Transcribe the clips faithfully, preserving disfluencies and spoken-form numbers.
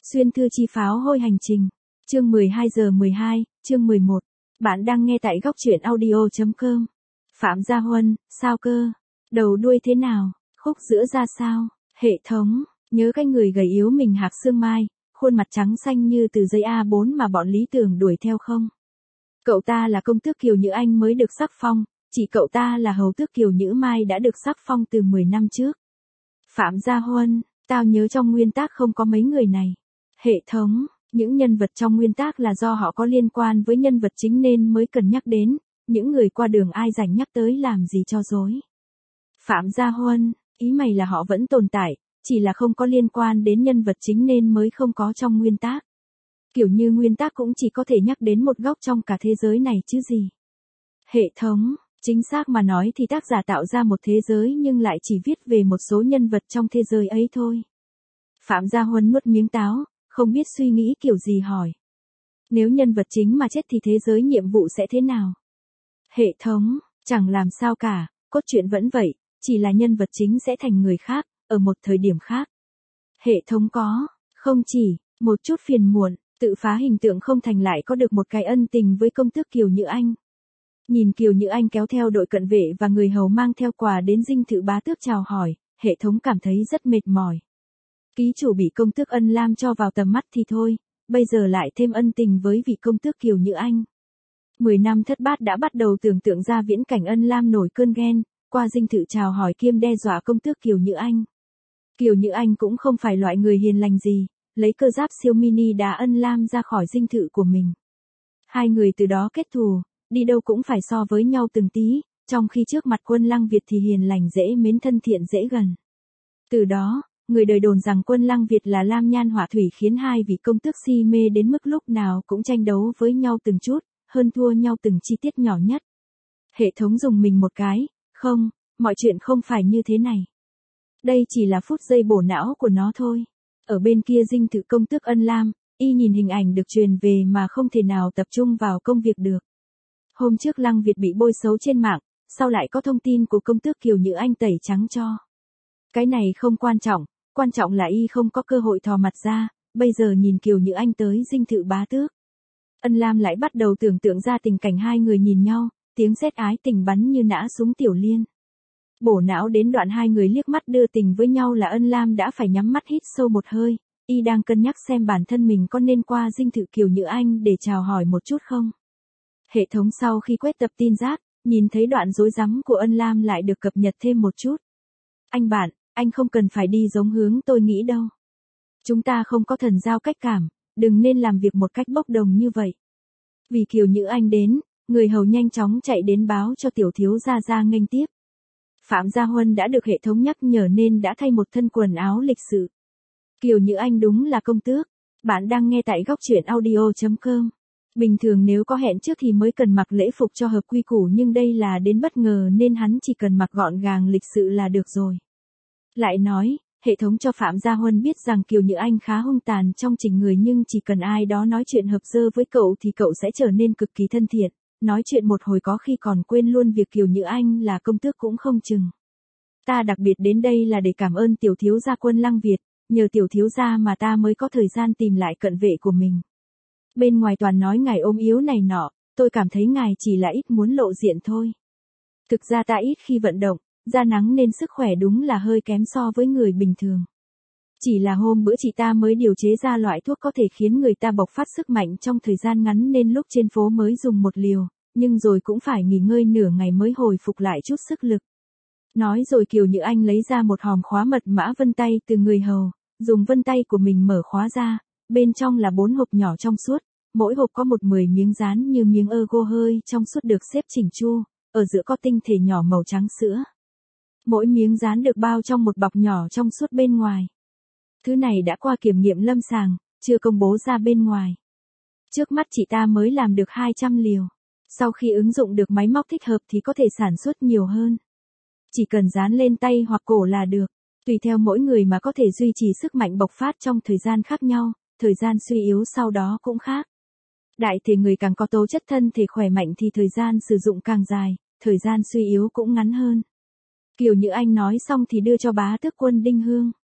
Xuyên thư chi pháo hôi hành trình. Chương mười hai giờ mười hai, chương mười một. Bạn đang nghe tại góc truyện audio chấm com. Phạm Gia Huân, sao cơ? Đầu đuôi thế nào? Khúc giữa ra sao? Hệ thống, nhớ cái người gầy yếu mình hạc xương mai, khuôn mặt trắng xanh như từ giấy a bốn mà bọn Lý Tưởng đuổi theo không? Cậu ta là công tước Kiều Nhữ Anh mới được sắc phong, chỉ cậu ta là hầu tước Kiều Nhữ Mai đã được sắc phong từ mười năm trước. Phạm Gia Huân, tao nhớ trong nguyên tác không có mấy người này. Hệ thống, những nhân vật trong nguyên tác là do họ có liên quan với nhân vật chính nên mới cần nhắc đến, những người qua đường ai rảnh nhắc tới làm gì cho dối. Phạm Gia Huân, ý mày là họ vẫn tồn tại, chỉ là không có liên quan đến nhân vật chính nên mới không có trong nguyên tác. Kiểu như nguyên tác cũng chỉ có thể nhắc đến một góc trong cả thế giới này chứ gì. Hệ thống, chính xác mà nói thì tác giả tạo ra một thế giới nhưng lại chỉ viết về một số nhân vật trong thế giới ấy thôi. Phạm Gia Huân nuốt miếng táo, không biết suy nghĩ kiểu gì hỏi. Nếu nhân vật chính mà chết thì thế giới nhiệm vụ sẽ thế nào? Hệ thống, chẳng làm sao cả, cốt truyện vẫn vậy, chỉ là nhân vật chính sẽ thành người khác, ở một thời điểm khác. Hệ thống có, không chỉ, một chút phiền muộn, tự phá hình tượng không thành lại có được một cái ân tình với công tước Kiều Nhữ Anh. Nhìn Kiều Nhữ Anh kéo theo đội cận vệ và người hầu mang theo quà đến dinh thự bá tước chào hỏi, hệ thống cảm thấy rất mệt mỏi. Ký chủ bị công tước Ân Lam cho vào tầm mắt thì thôi, bây giờ lại thêm ân tình với vị công tước Kiều Nhữ Anh. Mười năm thất bát đã bắt đầu tưởng tượng ra viễn cảnh Ân Lam nổi cơn ghen, qua dinh thự chào hỏi kiêm đe dọa công tước Kiều Nhữ Anh. Kiều Nhữ Anh cũng không phải loại người hiền lành gì, lấy cơ giáp siêu mini đá Ân Lam ra khỏi dinh thự của mình. Hai người từ đó kết thù, đi đâu cũng phải so với nhau từng tí, trong khi trước mặt Quân Lăng Việt thì hiền lành dễ mến thân thiện dễ gần. Từ đó, người đời đồn rằng Quân Lăng Việt là lam nhan hỏa thủy khiến hai vị công tước si mê đến mức lúc nào cũng tranh đấu với nhau từng chút, hơn thua nhau từng chi tiết nhỏ nhất. Hệ thống dùng mình một cái, không, mọi chuyện không phải như thế này. Đây chỉ là phút giây bổ não của nó thôi. Ở bên kia dinh thự công tước Ân Lam, y nhìn hình ảnh được truyền về mà không thể nào tập trung vào công việc được. Hôm trước Lăng Việt bị bôi xấu trên mạng, sau lại có thông tin của công tước Kiều Nhữ Anh tẩy trắng cho. Cái này không quan trọng, quan trọng là y không có cơ hội thò mặt ra, bây giờ nhìn Kiều Nhữ Anh tới dinh thự bá tước. Ân Lam lại bắt đầu tưởng tượng ra tình cảnh hai người nhìn nhau, tiếng sét ái tình bắn như nã súng tiểu liên. Bổ não đến đoạn hai người liếc mắt đưa tình với nhau là Ân Lam đã phải nhắm mắt hít sâu một hơi, y đang cân nhắc xem bản thân mình có nên qua dinh thự Kiều Nhữ Anh để chào hỏi một chút không. Hệ thống sau khi quét tập tin giác, nhìn thấy đoạn rối rắm của Ân Lam lại được cập nhật thêm một chút. Anh bạn, anh không cần phải đi giống hướng tôi nghĩ đâu. Chúng ta không có thần giao cách cảm, đừng nên làm việc một cách bốc đồng như vậy. Vì Kiều Nhữ Anh đến, người hầu nhanh chóng chạy đến báo cho tiểu thiếu gia ra nghênh tiếp. Phạm Gia Huân đã được hệ thống nhắc nhở nên đã thay một thân quần áo lịch sự. Kiều Nhữ Anh đúng là công tước. Bạn đang nghe tại góc truyện audio chấm com. Bình thường nếu có hẹn trước thì mới cần mặc lễ phục cho hợp quy củ nhưng đây là đến bất ngờ nên hắn chỉ cần mặc gọn gàng lịch sự là được rồi. Lại nói, hệ thống cho Phạm Gia Huân biết rằng Kiều Nhữ Anh khá hung tàn trong trình người nhưng chỉ cần ai đó nói chuyện hợp dơ với cậu thì cậu sẽ trở nên cực kỳ thân thiện, nói chuyện một hồi có khi còn quên luôn việc Kiều Nhữ Anh là công tước cũng không chừng. Ta đặc biệt đến đây là để cảm ơn tiểu thiếu gia Quân Lăng Việt, nhờ tiểu thiếu gia mà ta mới có thời gian tìm lại cận vệ của mình. Bên ngoài toàn nói ngài ốm yếu này nọ, tôi cảm thấy ngài chỉ là ít muốn lộ diện thôi. Thực ra ta ít khi vận động, ra nắng nên sức khỏe đúng là hơi kém so với người bình thường. Chỉ là hôm bữa chị ta mới điều chế ra loại thuốc có thể khiến người ta bộc phát sức mạnh trong thời gian ngắn nên lúc trên phố mới dùng một liều, nhưng rồi cũng phải nghỉ ngơi nửa ngày mới hồi phục lại chút sức lực. Nói rồi Kiều Nhữ Anh lấy ra một hòm khóa mật mã vân tay từ người hầu, dùng vân tay của mình mở khóa ra, bên trong là bốn hộp nhỏ trong suốt, mỗi hộp có một mười miếng dán như miếng ergo hơi trong suốt được xếp chỉnh chu, ở giữa có tinh thể nhỏ màu trắng sữa. Mỗi miếng dán được bao trong một bọc nhỏ trong suốt bên ngoài. Thứ này đã qua kiểm nghiệm lâm sàng, chưa công bố ra bên ngoài. Trước mắt chị ta mới làm được hai trăm liều. Sau khi ứng dụng được máy móc thích hợp thì có thể sản xuất nhiều hơn. Chỉ cần dán lên tay hoặc cổ là được. Tùy theo mỗi người mà có thể duy trì sức mạnh bộc phát trong thời gian khác nhau, thời gian suy yếu sau đó cũng khác. Đại thể người càng có tố chất thân thể khỏe mạnh thì thời gian sử dụng càng dài, thời gian suy yếu cũng ngắn hơn. Kiều Nhữ Anh nói xong thì đưa cho bá tước Quân Đinh Hương.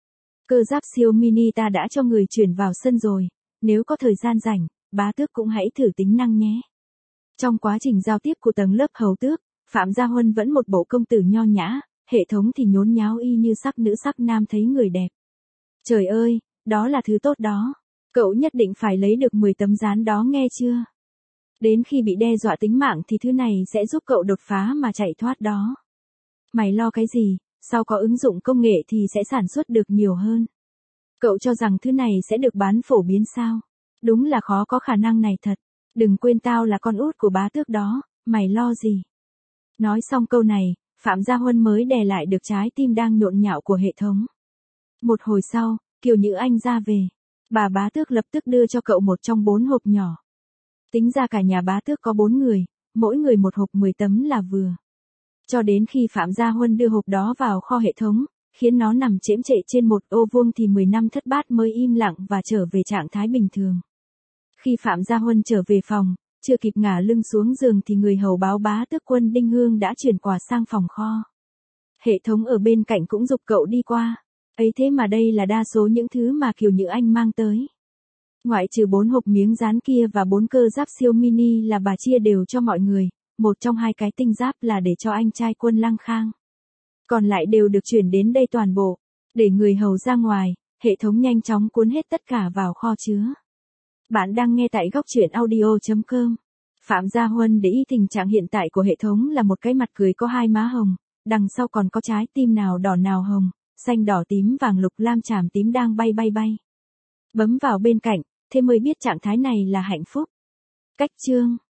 Cơ giáp siêu mini ta đã cho người chuyển vào sân rồi, nếu có thời gian rảnh, bá tước cũng hãy thử tính năng nhé. Trong quá trình giao tiếp của tầng lớp hầu tước, Phạm Gia Huân vẫn một bộ công tử nho nhã, hệ thống thì nhốn nháo y như sắc nữ sắc nam thấy người đẹp. Trời ơi, đó là thứ tốt đó. Cậu nhất định phải lấy được mười tấm dán đó nghe chưa? Đến khi bị đe dọa tính mạng thì thứ này sẽ giúp cậu đột phá mà chạy thoát đó. Mày lo cái gì, sau có ứng dụng công nghệ thì sẽ sản xuất được nhiều hơn. Cậu cho rằng thứ này sẽ được bán phổ biến sao? Đúng là khó có khả năng này thật. Đừng quên tao là con út của bá tước đó, mày lo gì? Nói xong câu này, Phạm Gia Huân mới đè lại được trái tim đang nhộn nhạo của hệ thống. Một hồi sau, Kiều Nhữ Anh ra về. Bà bá tước lập tức đưa cho cậu một trong bốn hộp nhỏ. Tính ra cả nhà bá tước có bốn người, mỗi người một hộp mười tấm là vừa. Cho đến khi Phạm Gia Huân đưa hộp đó vào kho hệ thống, khiến nó nằm chễm chệ trên một ô vuông thì mười năm thất bát mới im lặng và trở về trạng thái bình thường. Khi Phạm Gia Huân trở về phòng, chưa kịp ngả lưng xuống giường thì người hầu báo bá tước Quân Đinh Hương đã chuyển quà sang phòng kho. Hệ thống ở bên cạnh cũng giục cậu đi qua. Ấy thế mà đây là đa số những thứ mà Kiều Nhữ Anh mang tới. Ngoại trừ bốn hộp miếng dán kia và bốn cơ giáp siêu mini là bà chia đều cho mọi người, một trong hai cái tinh giáp là để cho anh trai Quân Lăng Khang. Còn lại đều được chuyển đến đây toàn bộ. Để người hầu ra ngoài, hệ thống nhanh chóng cuốn hết tất cả vào kho chứa. Bạn đang nghe tại góc truyện audio chấm com. Phạm Gia Huân để ý tình trạng hiện tại của hệ thống là một cái mặt cười có hai má hồng, đằng sau còn có trái tim nào đỏ nào hồng, xanh đỏ tím vàng lục lam chàm tím đang bay bay bay. Bấm vào bên cạnh, thế mới biết trạng thái này là hạnh phúc. Cách chương